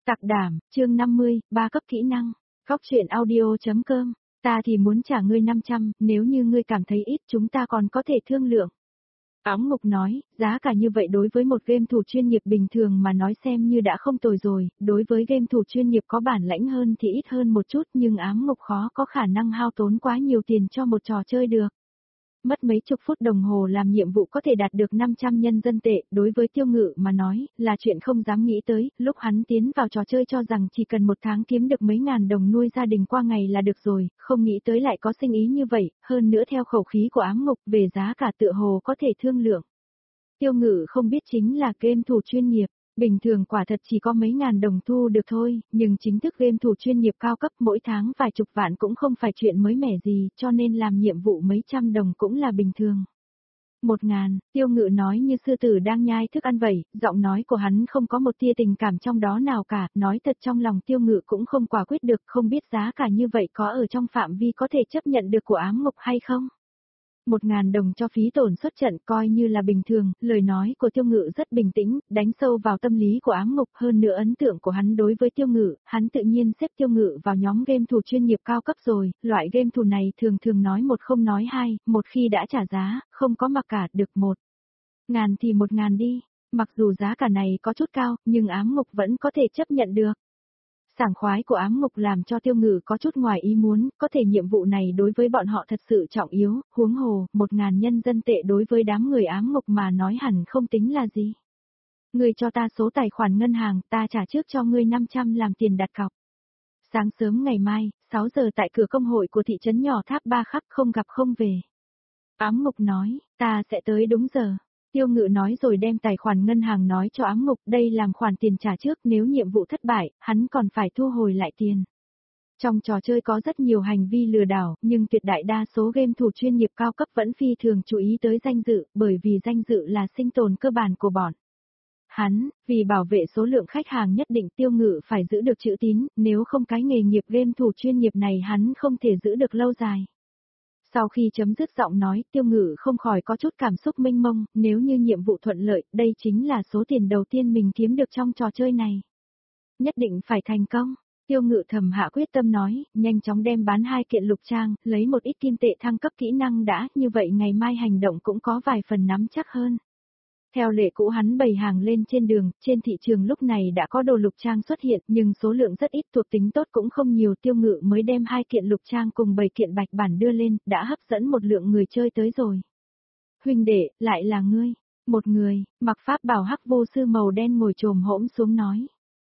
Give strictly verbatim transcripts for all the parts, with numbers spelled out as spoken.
Sạc đảm, chương năm mươi, ba cấp kỹ năng. Góc truyện audio.com. Ta thì muốn trả ngươi năm trăm, nếu như ngươi cảm thấy ít chúng ta còn có thể thương lượng. Óng Mục nói, giá cả như vậy đối với một game thủ chuyên nghiệp bình thường mà nói xem như đã không tồi rồi, đối với game thủ chuyên nghiệp có bản lãnh hơn thì ít hơn một chút nhưng Ám Mục khó có khả năng hao tốn quá nhiều tiền cho một trò chơi được. Mất mấy chục phút đồng hồ làm nhiệm vụ có thể đạt được năm trăm nhân dân tệ, đối với Tiêu Ngự mà nói, là chuyện không dám nghĩ tới, lúc hắn tiến vào trò chơi cho rằng chỉ cần một tháng kiếm được mấy ngàn đồng nuôi gia đình qua ngày là được rồi, không nghĩ tới lại có sinh ý như vậy, hơn nữa theo khẩu khí của Ám Mục về giá cả tựa hồ có thể thương lượng. Tiêu Ngự không biết chính là game thủ chuyên nghiệp. Bình thường quả thật chỉ có mấy ngàn đồng thu được thôi, nhưng chính thức game thủ chuyên nghiệp cao cấp mỗi tháng vài chục vạn cũng không phải chuyện mới mẻ gì, cho nên làm nhiệm vụ mấy trăm đồng cũng là bình thường. Một ngàn, Tiêu Ngự nói như sư tử đang nhai thức ăn vậy, giọng nói của hắn không có một tia tình cảm trong đó nào cả, nói thật trong lòng Tiêu Ngự cũng không quả quyết được, không biết giá cả như vậy có ở trong phạm vi có thể chấp nhận được của Ám Mục hay không. Một ngàn đồng cho phí tổn xuất trận coi như là bình thường, lời nói của Tiêu Ngự rất bình tĩnh, đánh sâu vào tâm lý của Ám Mục, hơn nữa ấn tượng của hắn đối với Tiêu Ngự, hắn tự nhiên xếp Tiêu Ngự vào nhóm game thủ chuyên nghiệp cao cấp rồi, loại game thủ này thường thường nói một không nói hai, một khi đã trả giá, không có mặc cả được một. Ngàn thì một ngàn đi, mặc dù giá cả này có chút cao, nhưng Ám Mục vẫn có thể chấp nhận được. Sảng khoái của Ám Mục làm cho Tiêu Ngự có chút ngoài ý muốn, có thể nhiệm vụ này đối với bọn họ thật sự trọng yếu, huống hồ, một ngàn nhân dân tệ đối với đám người Ám Mục mà nói hẳn không tính là gì. Ngươi cho ta số tài khoản ngân hàng, ta trả trước cho ngươi năm trăm làm tiền đặt cọc. Sáng sớm ngày mai, sáu giờ tại cửa công hội của thị trấn nhỏ Tháp Ba Khắc không gặp không về. Ám Mục nói, ta sẽ tới đúng giờ. Tiêu Ngự nói rồi đem tài khoản ngân hàng nói cho Ám Mục, đây làm khoản tiền trả trước, nếu nhiệm vụ thất bại, hắn còn phải thu hồi lại tiền. Trong trò chơi có rất nhiều hành vi lừa đảo, nhưng tuyệt đại đa số game thủ chuyên nghiệp cao cấp vẫn phi thường chú ý tới danh dự, bởi vì danh dự là sinh tồn cơ bản của bọn. Hắn, vì bảo vệ số lượng khách hàng nhất định Tiêu Ngự phải giữ được chữ tín, nếu không cái nghề nghiệp game thủ chuyên nghiệp này hắn không thể giữ được lâu dài. Sau khi chấm dứt giọng nói, Tiêu Ngự không khỏi có chút cảm xúc mênh mông, nếu như nhiệm vụ thuận lợi, đây chính là số tiền đầu tiên mình kiếm được trong trò chơi này. Nhất định phải thành công, Tiêu Ngự thầm hạ quyết tâm nói, nhanh chóng đem bán hai kiện lục trang, lấy một ít kim tệ thăng cấp kỹ năng đã, như vậy ngày mai hành động cũng có vài phần nắm chắc hơn. Theo lệ cũ hắn bày hàng lên trên đường, trên thị trường lúc này đã có đồ lục trang xuất hiện, nhưng số lượng rất ít, thuộc tính tốt cũng không nhiều. Tiêu Ngự mới đem hai kiện lục trang cùng bảy kiện bạch bản đưa lên, đã hấp dẫn một lượng người chơi tới rồi. Huynh đệ, lại là ngươi. Một người, mặc pháp bào hắc vô sư màu đen ngồi chồm hỗn xuống nói.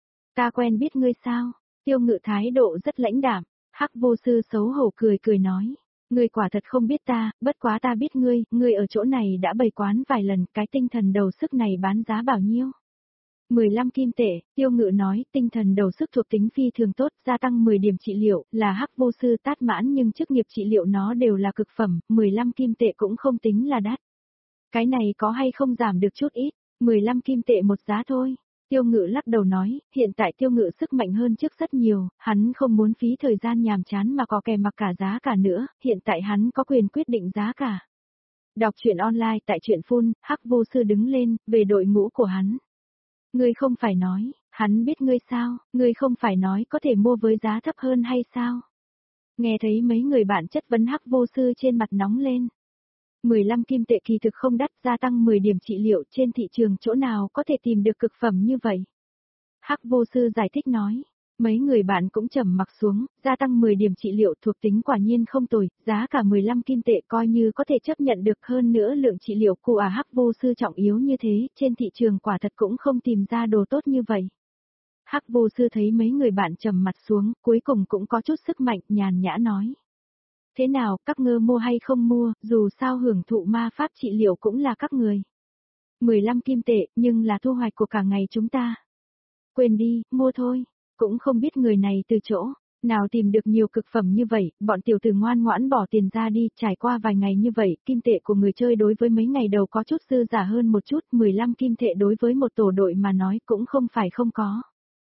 Ta quen biết ngươi sao? Tiêu Ngự thái độ rất lãnh đạm, hắc vô sư xấu hổ cười cười nói. Ngươi quả thật không biết ta, bất quá ta biết ngươi, ngươi ở chỗ này đã bày quán vài lần, cái tinh thần đầu sức này bán giá bao nhiêu? mười lăm kim tệ, Tiêu Ngự nói, tinh thần đầu sức thuộc tính phi thường tốt, gia tăng mười điểm trị liệu, là hắc vô sư tát mãn nhưng chức nghiệp trị liệu nó đều là cực phẩm, mười lăm kim tệ cũng không tính là đắt. Cái này có hay không giảm được chút ít, mười lăm kim tệ một giá thôi. Tiêu Ngự lắc đầu nói, hiện tại Tiêu Ngự sức mạnh hơn trước rất nhiều, hắn không muốn phí thời gian nhàm chán mà có kè mặc cả giá cả nữa, hiện tại hắn có quyền quyết định giá cả. Đọc truyện online tại truyện phun, hắc vô sư đứng lên, về đội ngũ của hắn. Ngươi không phải nói, hắn biết ngươi sao, ngươi không phải nói có thể mua với giá thấp hơn hay sao? Nghe thấy mấy người bạn chất vấn hắc vô sư trên mặt nóng lên. mười lăm kim tệ kỳ thực không đắt, gia tăng mười điểm trị liệu, trên thị trường chỗ nào có thể tìm được cực phẩm như vậy. Hắc vô sư giải thích nói, mấy người bạn cũng trầm mặc xuống, gia tăng mười điểm trị liệu thuộc tính quả nhiên không tồi, giá cả mười lăm kim tệ coi như có thể chấp nhận được, hơn nữa lượng trị liệu của à hắc vô sư trọng yếu như thế, trên thị trường quả thật cũng không tìm ra đồ tốt như vậy. Hắc vô sư thấy mấy người bạn trầm mặt xuống, cuối cùng cũng có chút sức mạnh, nhàn nhã nói. Thế nào, các ngươi mua hay không mua, dù sao hưởng thụ ma pháp trị liệu cũng là các người. mười lăm kim tệ, nhưng là thu hoạch của cả ngày chúng ta. Quên đi, mua thôi, cũng không biết người này từ chỗ, nào tìm được nhiều cực phẩm như vậy, bọn tiểu tử ngoan ngoãn bỏ tiền ra đi, trải qua vài ngày như vậy, kim tệ của người chơi đối với mấy ngày đầu có chút dư giả hơn một chút, mười lăm kim tệ đối với một tổ đội mà nói cũng không phải không có.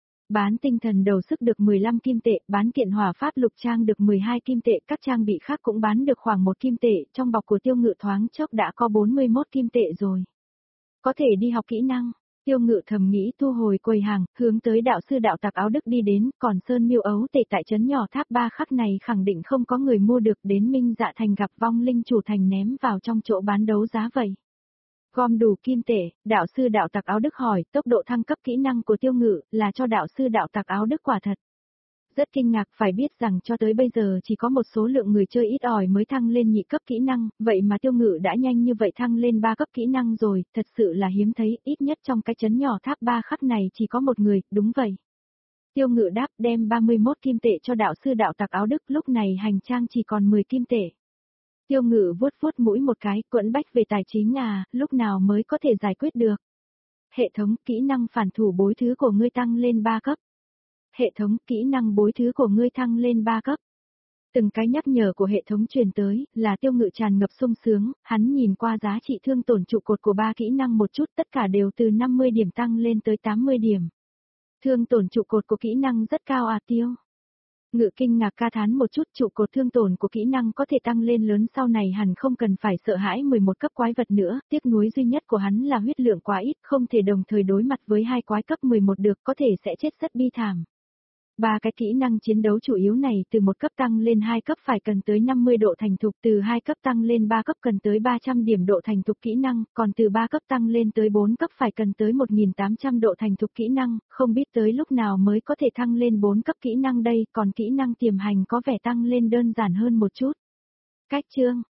Bán tinh thần đầu sức được mười lăm kim tệ, bán kiện hỏa pháp lục trang được mười hai kim tệ, các trang bị khác cũng bán được khoảng một kim tệ, trong bọc của Tiêu Ngự thoáng chốc đã có bốn mươi mốt kim tệ rồi. Có thể đi học kỹ năng, Tiêu Ngự thầm nghĩ thu hồi quầy hàng, hướng tới đạo sư đạo tặc áo Đức đi đến, còn sơn miêu ấu tệ tại trấn nhỏ tháp ba khắc này khẳng định không có người mua được, đến Minh Dạ Thành gặp vong linh chủ thành ném vào trong chỗ bán đấu giá vậy. Gom đủ kim tệ, đạo sư đạo tặc áo Đức hỏi, tốc độ thăng cấp kỹ năng của Tiêu Ngự là cho đạo sư đạo tặc áo Đức quả thật. Rất kinh ngạc, phải biết rằng cho tới bây giờ chỉ có một số lượng người chơi ít ỏi mới thăng lên nhị cấp kỹ năng, vậy mà Tiêu Ngự đã nhanh như vậy thăng lên ba cấp kỹ năng rồi, thật sự là hiếm thấy, ít nhất trong cái trấn nhỏ tháp ba khắc này chỉ có một người, đúng vậy. Tiêu Ngự đáp đem ba mươi mốt kim tệ cho đạo sư đạo tặc áo Đức, lúc này hành trang chỉ còn mười kim tệ. Tiêu Ngự vuốt vuốt mũi một cái, quẫn bách về tài chính à, lúc nào mới có thể giải quyết được. Hệ thống kỹ năng phản thủ bối thứ của ngươi tăng lên ba cấp. Hệ thống kỹ năng bối thứ của ngươi thăng lên ba cấp. Từng cái nhắc nhở của hệ thống truyền tới, là Tiêu Ngự tràn ngập sung sướng, hắn nhìn qua giá trị thương tổn trụ cột của ba kỹ năng một chút, tất cả đều từ năm mươi điểm tăng lên tới tám mươi điểm. Thương tổn trụ cột của kỹ năng rất cao à Tiêu. Ngự kinh ngạc ca thán một chút, trụ cột thương tổn của kỹ năng có thể tăng lên lớn, sau này hẳn không cần phải sợ hãi mười một cấp quái vật nữa, tiếc nuối duy nhất của hắn là huyết lượng quá ít, không thể đồng thời đối mặt với hai quái cấp mười một được, có thể sẽ chết rất bi thảm. Ba cái kỹ năng chiến đấu chủ yếu này từ một cấp tăng lên hai cấp phải cần tới năm mươi độ thành thục, từ hai cấp tăng lên ba cấp cần tới ba trăm điểm độ thành thục kỹ năng, còn từ ba cấp tăng lên tới bốn cấp phải cần tới một nghìn tám trăm độ thành thục kỹ năng, không biết tới lúc nào mới có thể thăng lên bốn cấp kỹ năng đây, còn kỹ năng tiềm hành có vẻ tăng lên đơn giản hơn một chút. Cách chương